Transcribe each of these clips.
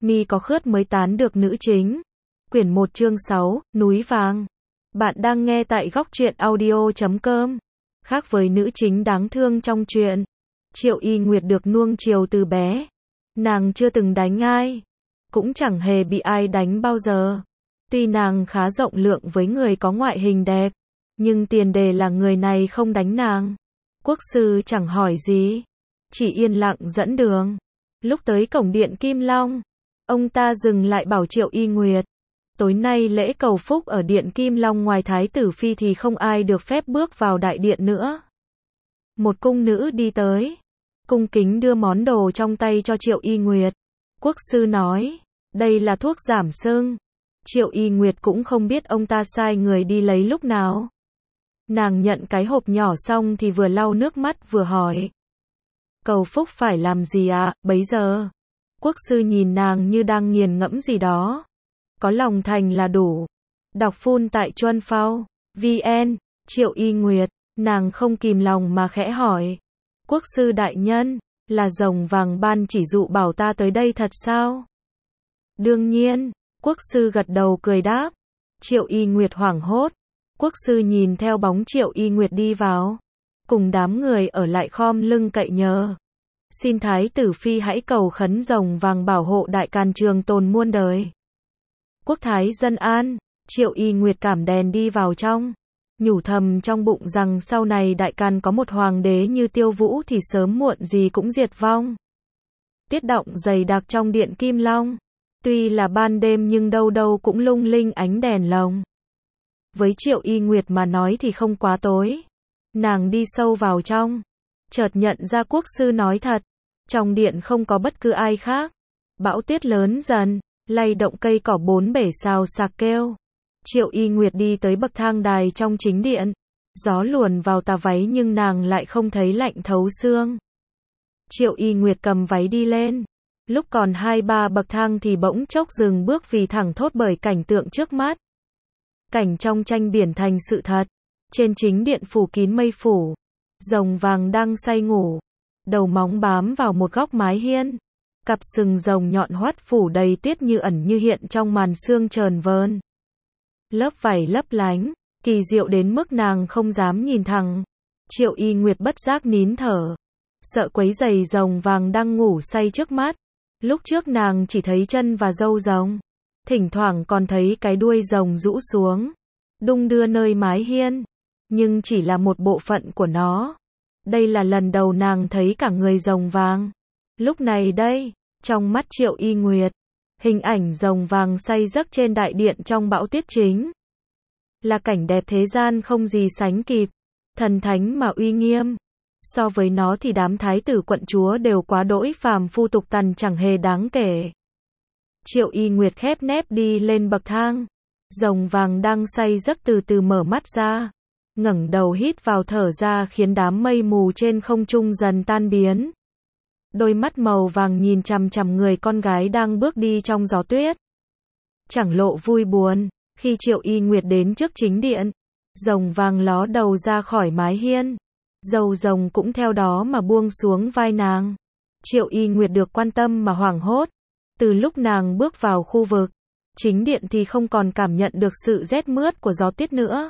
Mi có khướt mới tán được nữ chính. Quyển 1 chương 6, Núi Vàng. Bạn đang nghe tại góc truyện audio.com. Khác với nữ chính đáng thương trong truyện, Triệu Y Nguyệt được nuông chiều từ bé. Nàng chưa từng đánh ai, cũng chẳng hề bị ai đánh bao giờ. Tuy nàng khá rộng lượng với người có ngoại hình đẹp, nhưng tiền đề là người này không đánh nàng. Quốc sư chẳng hỏi gì, chỉ yên lặng dẫn đường. Lúc tới cổng điện Kim Long, ông ta dừng lại bảo Triệu Y Nguyệt, tối nay lễ cầu phúc ở điện Kim Long ngoài Thái tử Phi thì không ai được phép bước vào đại điện nữa. Một cung nữ đi tới, cung kính đưa món đồ trong tay cho Triệu Y Nguyệt. Quốc sư nói, đây là thuốc giảm sưng. Triệu Y Nguyệt cũng không biết ông ta sai người đi lấy lúc nào. Nàng nhận cái hộp nhỏ xong thì vừa lau nước mắt vừa hỏi, cầu phúc phải làm gì ạ, bấy giờ? Quốc sư nhìn nàng như đang nghiền ngẫm gì đó. Có lòng thành là đủ. Đọc phun tại Chuân Phao VN. Triệu Y Nguyệt, nàng không kìm lòng mà khẽ hỏi, quốc sư đại nhân, là rồng vàng ban chỉ dụ bảo ta tới đây thật sao? Đương nhiên, quốc sư gật đầu cười đáp. Triệu Y Nguyệt hoảng hốt. Quốc sư nhìn theo bóng Triệu Y Nguyệt đi vào, cùng đám người ở lại khom lưng cậy nhờ. Xin Thái tử Phi hãy cầu khấn rồng vàng bảo hộ đại càn trường tồn muôn đời. Quốc thái dân an. Triệu Y Nguyệt cảm đèn đi vào trong, nhủ thầm trong bụng rằng sau này đại càn có một hoàng đế như Tiêu Vũ thì sớm muộn gì cũng diệt vong. Tiết động dày đặc trong điện Kim Long, tuy là ban đêm nhưng đâu đâu cũng lung linh ánh đèn lồng. Với Triệu Y Nguyệt mà nói thì không quá tối. Nàng đi sâu vào trong, chợt nhận ra quốc sư nói thật, trong điện không có bất cứ ai khác. Bão tuyết lớn dần, lay động cây cỏ bốn bể xào xạc kêu. Triệu Y Nguyệt đi tới bậc thang đài trong chính điện. Gió luồn vào tà váy nhưng nàng lại không thấy lạnh thấu xương. Triệu Y Nguyệt cầm váy đi lên. Lúc còn 2-3 bậc thang thì bỗng chốc dừng bước vì thẳng thốt bởi cảnh tượng trước mắt. Cảnh trong tranh biển thành sự thật. Trên chính điện phủ kín mây phủ, rồng vàng đang say ngủ, đầu móng bám vào một góc mái hiên. Cặp sừng rồng nhọn hoắt phủ đầy tiết như ẩn như hiện trong màn sương trờn vờn. Lớp vảy lấp lánh, kỳ diệu đến mức nàng không dám nhìn thẳng. Triệu Y Nguyệt bất giác nín thở, sợ quấy rầy rồng vàng đang ngủ say trước mắt. Lúc trước nàng chỉ thấy chân và râu rồng, thỉnh thoảng còn thấy cái đuôi rồng rũ xuống, đung đưa nơi mái hiên, nhưng chỉ là một bộ phận của nó. Đây là lần đầu nàng thấy cả người rồng vàng. Lúc này đây, trong mắt Triệu Y Nguyệt, hình ảnh rồng vàng say giấc trên đại điện trong bão tuyết chính là cảnh đẹp thế gian không gì sánh kịp, thần thánh mà uy nghiêm. So với nó thì đám thái tử quận chúa đều quá đỗi phàm phu tục tằn chẳng hề đáng kể. Triệu Y Nguyệt khép nép đi lên bậc thang. Rồng vàng đang say giấc từ từ mở mắt ra, ngẩng đầu hít vào thở ra khiến đám mây mù trên không trung dần tan biến. Đôi mắt màu vàng nhìn chằm chằm người con gái đang bước đi trong gió tuyết. Chẳng lộ vui buồn. Khi Triệu Y Nguyệt đến trước chính điện, rồng vàng ló đầu ra khỏi mái hiên. Râu rồng cũng theo đó mà buông xuống vai nàng. Triệu Y Nguyệt được quan tâm mà hoảng hốt. Từ lúc nàng bước vào khu vực chính điện thì không còn cảm nhận được sự rét mướt của gió tuyết nữa.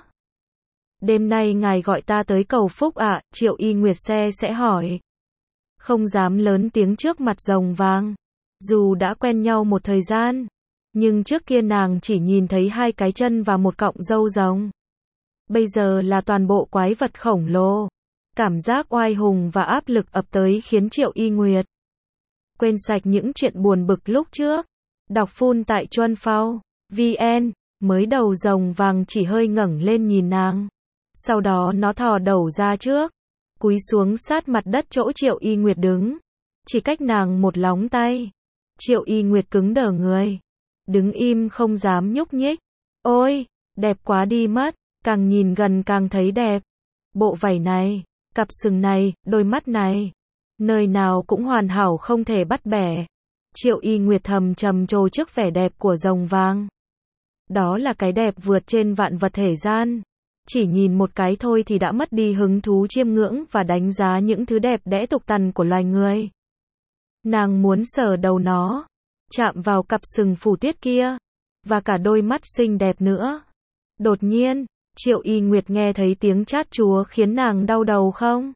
Đêm nay ngài gọi ta tới cầu phúc ạ? Triệu Y Nguyệt sẽ hỏi. Không dám lớn tiếng trước mặt rồng vàng. Dù đã quen nhau một thời gian, nhưng trước kia nàng chỉ nhìn thấy 2 cái chân và một cọng râu rồng. Bây giờ là toàn bộ quái vật khổng lồ. Cảm giác oai hùng và áp lực ập tới khiến Triệu Y Nguyệt quên sạch những chuyện buồn bực lúc trước. Đọc phun tại Chuân Phao VN. Mới đầu rồng vàng chỉ hơi ngẩng lên nhìn nàng, sau đó nó thò đầu ra trước, cúi xuống sát mặt đất chỗ Triệu Y Nguyệt đứng, chỉ cách nàng một lóng tay. Triệu Y Nguyệt cứng đờ người, đứng im không dám nhúc nhích. Ôi, đẹp quá đi mất, càng nhìn gần càng thấy đẹp. Bộ vảy này, cặp sừng này, đôi mắt này, nơi nào cũng hoàn hảo không thể bắt bẻ. Triệu Y Nguyệt thầm trầm trồ trước vẻ đẹp của rồng vàng. Đó là cái đẹp vượt trên vạn vật thể gian. Chỉ nhìn một cái thôi thì đã mất đi hứng thú chiêm ngưỡng và đánh giá những thứ đẹp đẽ tục tằn của loài người. Nàng muốn sờ đầu nó, chạm vào cặp sừng phủ tuyết kia, và cả đôi mắt xinh đẹp nữa. Đột nhiên, Triệu Y Nguyệt nghe thấy tiếng chát chúa khiến nàng đau đầu không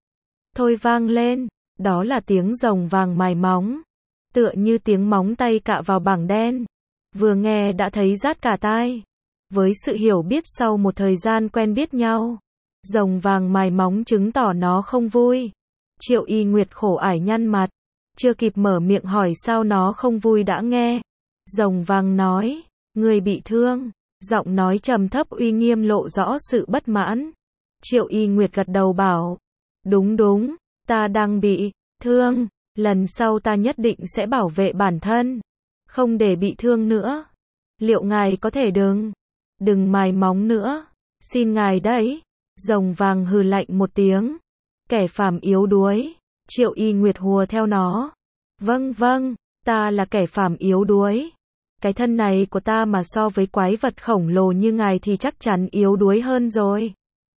thôi vang lên, đó là tiếng rồng vàng mài móng, tựa như tiếng móng tay cạ vào bảng đen. Vừa nghe đã thấy rát cả tai. Với sự hiểu biết sau một thời gian quen biết nhau, rồng vàng mài móng chứng tỏ nó không vui. Triệu Y Nguyệt khổ ải nhăn mặt, chưa kịp mở miệng hỏi sao nó không vui đã nghe rồng vàng nói, người bị thương. Giọng nói trầm thấp uy nghiêm lộ rõ sự bất mãn. Triệu Y Nguyệt gật đầu bảo, đúng, ta đang bị thương, lần sau ta nhất định sẽ bảo vệ bản thân, không để bị thương nữa. Liệu ngài có thể đừng mài móng nữa, xin ngài đấy. Rồng vàng hừ lạnh một tiếng, kẻ phàm yếu đuối. Triệu Y Nguyệt hùa theo nó, vâng, ta là kẻ phàm yếu đuối. Cái thân này của ta mà so với quái vật khổng lồ như ngài thì chắc chắn yếu đuối hơn rồi.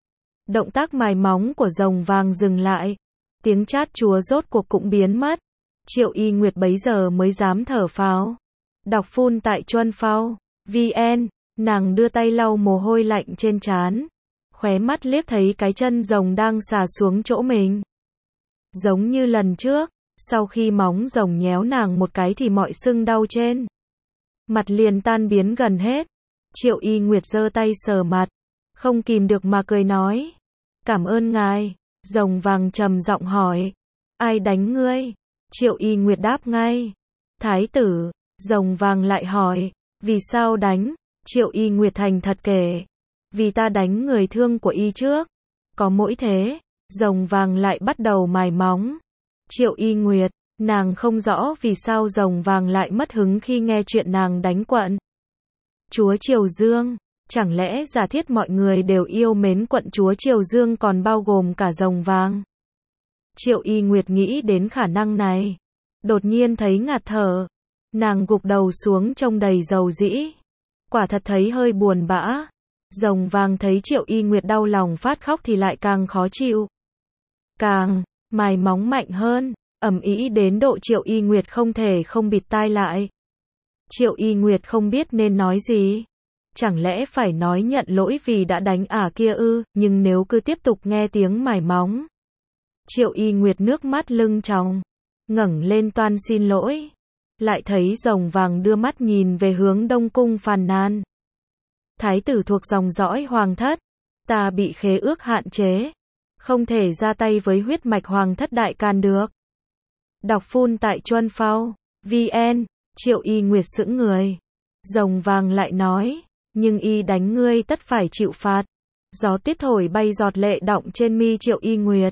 Động tác mài móng của rồng vàng dừng lại. Tiếng chát chúa rốt cuộc cũng biến mất. Triệu Y Nguyệt bấy giờ mới dám thở phào. Đọc phun tại Chuân Phao VN, nàng đưa tay lau mồ hôi lạnh trên trán. Khóe mắt liếc thấy cái chân rồng đang xà xuống chỗ mình. Giống như lần trước, sau khi móng rồng nhéo nàng một cái thì mọi sưng đau trên mặt liền tan biến gần hết. Triệu Y Nguyệt giơ tay sờ mặt, không kìm được mà cười nói, cảm ơn ngài. Rồng vàng trầm giọng hỏi, ai đánh ngươi? Triệu Y Nguyệt đáp ngay, thái tử. Rồng vàng lại hỏi, vì sao đánh? Triệu Y Nguyệt thành thật kể, vì ta đánh người thương của y trước. Có mỗi thế. Rồng vàng lại bắt đầu mài móng. Triệu Y Nguyệt, nàng không rõ vì sao rồng vàng lại mất hứng khi nghe chuyện nàng đánh quận chúa Triều Dương. Chẳng lẽ giả thiết mọi người đều yêu mến quận chúa Triều Dương còn bao gồm cả rồng vàng? Triệu Y Nguyệt nghĩ đến khả năng này, đột nhiên thấy ngạt thở. Nàng gục đầu xuống trông đầy dầu dĩ, quả thật thấy hơi buồn bã. Rồng vàng thấy Triệu Y Nguyệt đau lòng phát khóc thì lại càng khó chịu, càng mài móng mạnh hơn, ầm ĩ đến độ Triệu Y Nguyệt không thể không bịt tai lại. Triệu Y Nguyệt không biết nên nói gì. Chẳng lẽ phải nói nhận lỗi vì đã đánh ả kia ư? Nhưng nếu cứ tiếp tục nghe tiếng mài móng, Triệu Y Nguyệt nước mắt lưng tròng, ngẩng lên toan xin lỗi. Lại thấy rồng vàng đưa mắt nhìn về hướng Đông Cung phàn nàn, thái tử thuộc dòng dõi hoàng thất, ta bị khế ước hạn chế, không thể ra tay với huyết mạch hoàng thất đại can được. Đọc phun tại Chuân Phao VN. Triệu Y Nguyệt sững người. Rồng vàng lại nói, nhưng y đánh ngươi tất phải chịu phạt. Gió tuyết thổi bay giọt lệ đọng trên mi Triệu Y Nguyệt.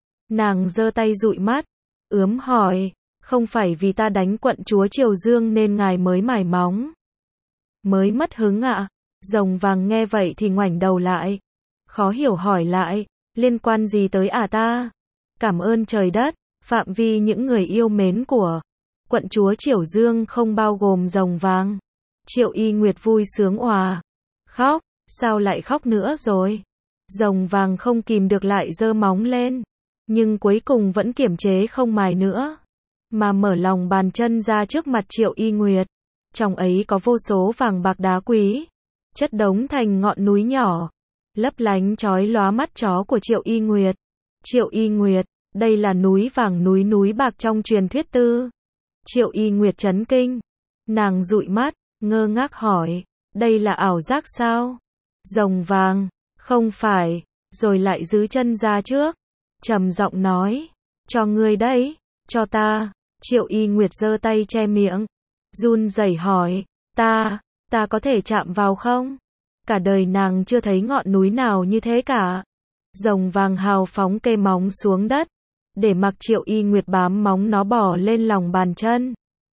Nàng giơ tay dụi mắt, ướm hỏi, không phải vì ta đánh quận chúa Triều Dương nên ngài mới mài móng, mới mất hứng ạ? Rồng vàng nghe vậy thì ngoảnh đầu lại, khó hiểu hỏi lại, liên quan gì tới ta? Cảm ơn trời đất, phạm vi những người yêu mến của quận chúa Triều Dương không bao gồm rồng vàng. Triệu Y Nguyệt vui sướng òa khóc, sao lại khóc nữa rồi? Rồng vàng không kìm được lại giơ móng lên, nhưng cuối cùng vẫn kiềm chế không mài nữa, mà mở lòng bàn chân ra trước mặt Triệu Y Nguyệt. Trong ấy có vô số vàng bạc đá quý, chất đống thành ngọn núi nhỏ, lấp lánh chói lóa mắt chó của Triệu Y Nguyệt. Triệu Y Nguyệt, đây là núi vàng núi bạc trong truyền thuyết tư. Triệu Y Nguyệt chấn kinh, nàng dụi mắt, ngơ ngác hỏi, đây là ảo giác sao? Rồng vàng, không phải, rồi lại giữ chân ra trước, trầm giọng nói, cho ngươi đấy, cho ta. Triệu Y Nguyệt giơ tay che miệng, run rẩy hỏi, ta có thể chạm vào không? Cả đời nàng chưa thấy ngọn núi nào như thế cả. Rồng vàng hào phóng kê móng xuống đất, để mặc Triệu Y Nguyệt bám móng nó bò lên lòng bàn chân.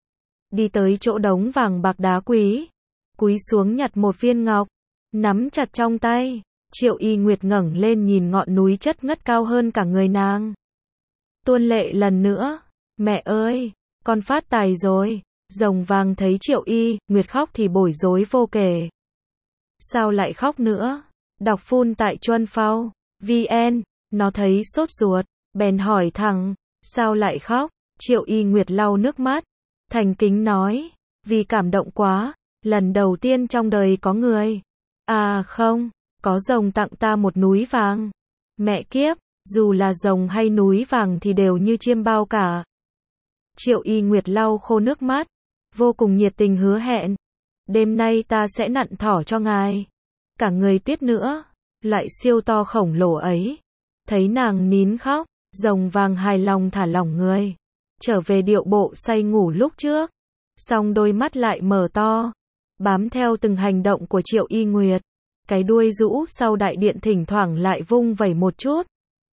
Đi tới chỗ đống vàng bạc đá quý, cúi xuống nhặt một viên ngọc, nắm chặt trong tay. Triệu Y Nguyệt ngẩng lên nhìn ngọn núi chất ngất cao hơn cả người nàng. Tuôn lệ lần nữa, mẹ ơi, con phát tài rồi. Rồng vàng thấy Triệu Y Nguyệt khóc thì bối rối vô kể. Sao lại khóc nữa? Đọc phun tại Chuân Phao VN. Nó thấy sốt ruột, bèn hỏi thẳng, sao lại khóc? Triệu Y Nguyệt lau nước mắt, thành kính nói, vì cảm động quá, lần đầu tiên trong đời có người. À không, có rồng tặng ta một núi vàng. Mẹ kiếp, dù là rồng hay núi vàng thì đều như chiêm bao cả. Triệu Y Nguyệt lau khô nước mắt, vô cùng nhiệt tình hứa hẹn. Đêm nay ta sẽ nặn thỏ cho ngài. Cả người tuyết nữa, loại siêu to khổng lồ ấy. Thấy nàng nín khóc, rồng vàng hài lòng thả lỏng người. Trở về điệu bộ say ngủ lúc trước. Xong đôi mắt lại mở to, bám theo từng hành động của Triệu Y Nguyệt. Cái đuôi rũ sau đại điện thỉnh thoảng lại vung vẩy một chút.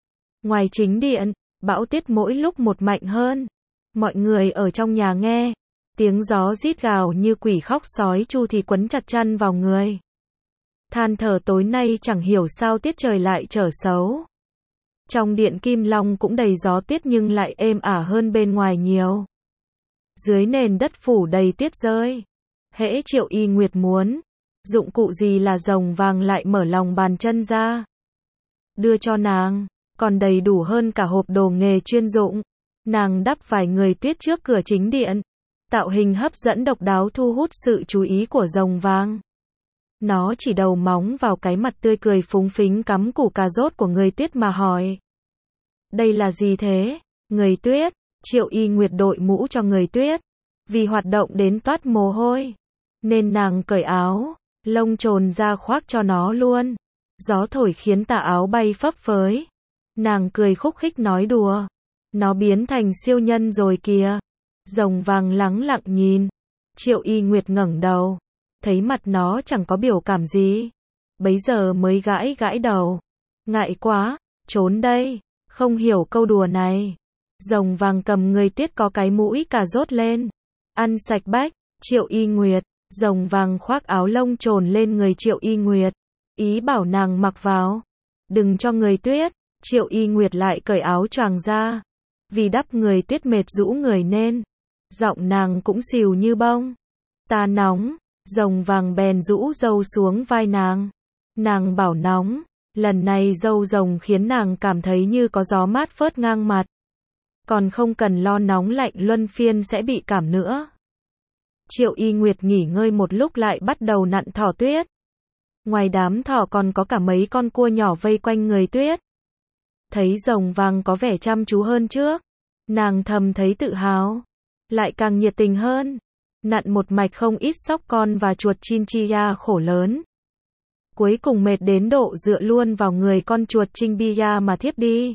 Ngoài chính điện, bão tuyết mỗi lúc một mạnh hơn. Mọi người ở trong nhà nghe, tiếng gió rít gào như quỷ khóc sói chu thì quấn chặt chăn vào người. Than thở tối nay chẳng hiểu sao tiết trời lại trở xấu. Trong điện Kim Long cũng đầy gió tuyết nhưng lại êm ả hơn bên ngoài nhiều. Dưới nền đất phủ đầy tuyết rơi. Hễ Triệu Y Nguyệt muốn, dụng cụ gì là rồng vàng lại mở lòng bàn chân ra. Đưa cho nàng, còn đầy đủ hơn cả hộp đồ nghề chuyên dụng. Nàng đắp vài người tuyết trước cửa chính điện. Tạo hình hấp dẫn độc đáo thu hút sự chú ý của rồng vàng. Nó chỉ đầu móng vào cái mặt tươi cười phúng phính cắm củ cà rốt của người tuyết mà hỏi. Đây là gì thế? Người tuyết, Triệu Y Nguyệt đội mũ cho người tuyết. Vì hoạt động đến toát mồ hôi, nên nàng cởi áo, lông trồn ra khoác cho nó luôn. Gió thổi khiến tà áo bay phấp phới. Nàng cười khúc khích nói đùa. Nó biến thành siêu nhân rồi kìa. Rồng vàng lắng lặng nhìn. Triệu Y Nguyệt ngẩng đầu. Thấy mặt nó chẳng có biểu cảm gì. Bấy giờ mới gãi gãi đầu. Ngại quá, trốn đây. Không hiểu câu đùa này. Rồng vàng cầm người tuyết có cái mũi cà rốt lên. Ăn sạch bách. Triệu Y Nguyệt. Rồng vàng khoác áo lông trồn lên người Triệu Y Nguyệt. Ý bảo nàng mặc vào. Đừng cho người tuyết. Triệu Y Nguyệt lại cởi áo choàng ra. Vì đắp người tuyết mệt rũ người nên giọng nàng cũng xìu như bông. Ta nóng. Rồng vàng bèn rũ râu xuống vai nàng. Nàng bảo nóng. Lần này râu rồng khiến nàng cảm thấy như có gió mát phớt ngang mặt. Còn không cần lo nóng lạnh luân phiên sẽ bị cảm nữa. Triệu Y Nguyệt nghỉ ngơi một lúc lại bắt đầu nặn thỏ tuyết. Ngoài đám thỏ còn có cả mấy con cua nhỏ vây quanh người tuyết. Thấy rồng vàng có vẻ chăm chú hơn trước. Nàng thầm thấy tự hào. Lại càng nhiệt tình hơn. Nặn một mạch không ít sóc con và chuột chinchilla khổ lớn. Cuối cùng mệt đến độ dựa luôn vào người con chuột chinchilla mà thiếp đi.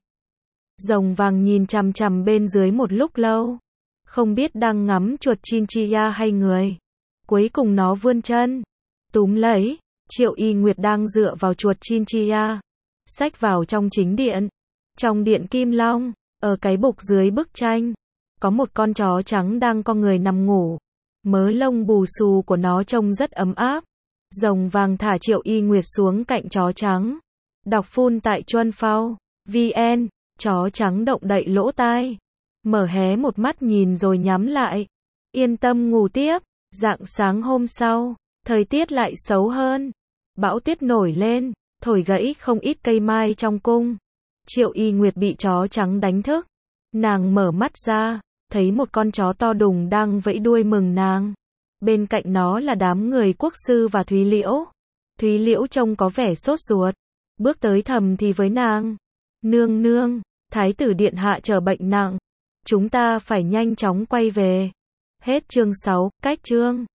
Rồng vàng nhìn chằm chằm bên dưới một lúc lâu. Không biết đang ngắm chuột chinchilla hay người. Cuối cùng nó vươn chân. Túm lấy. Triệu Y Nguyệt đang dựa vào chuột chinchilla. Xách vào trong chính điện. Trong điện Kim Long, ở cái bục dưới bức tranh, có một con chó trắng đang co người nằm ngủ. Mớ lông bù xù của nó trông rất ấm áp. Rồng vàng thả Triệu Y Nguyệt xuống cạnh chó trắng. Đọc phun tại Chuân Phao VN. Chó trắng động đậy lỗ tai. Mở hé một mắt nhìn rồi nhắm lại. Yên tâm ngủ tiếp. Rạng sáng hôm sau, thời tiết lại xấu hơn. Bão tuyết nổi lên, thổi gãy không ít cây mai trong cung. Triệu Y Nguyệt bị chó trắng đánh thức. Nàng mở mắt ra, thấy một con chó to đùng đang vẫy đuôi mừng nàng. Bên cạnh nó là đám người Quốc sư và Thúy Liễu. Thúy Liễu trông có vẻ sốt ruột. Bước tới thầm thì với nàng. Nương nương, Thái tử điện hạ trở bệnh nặng. Chúng ta phải nhanh chóng quay về. Hết chương 6, cách chương.